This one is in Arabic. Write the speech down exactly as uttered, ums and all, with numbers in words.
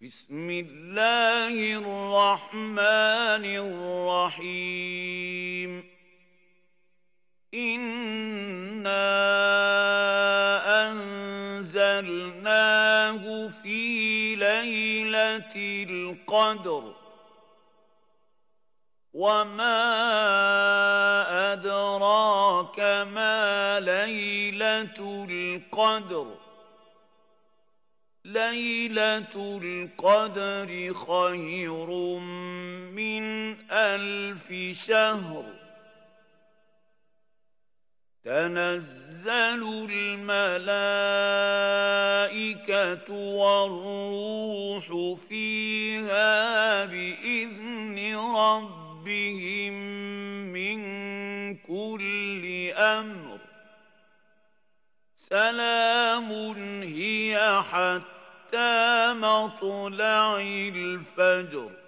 بسم الله الرحمن الرحيم إنا أنزلناه في ليلة القدر وما أدراك ما ليلة القدر ليلة القدر خير من ألف شهر تنزل الملائكة والروح فيها بإذن ربهم من كل أمر سلام هي حتى مطلع الفجر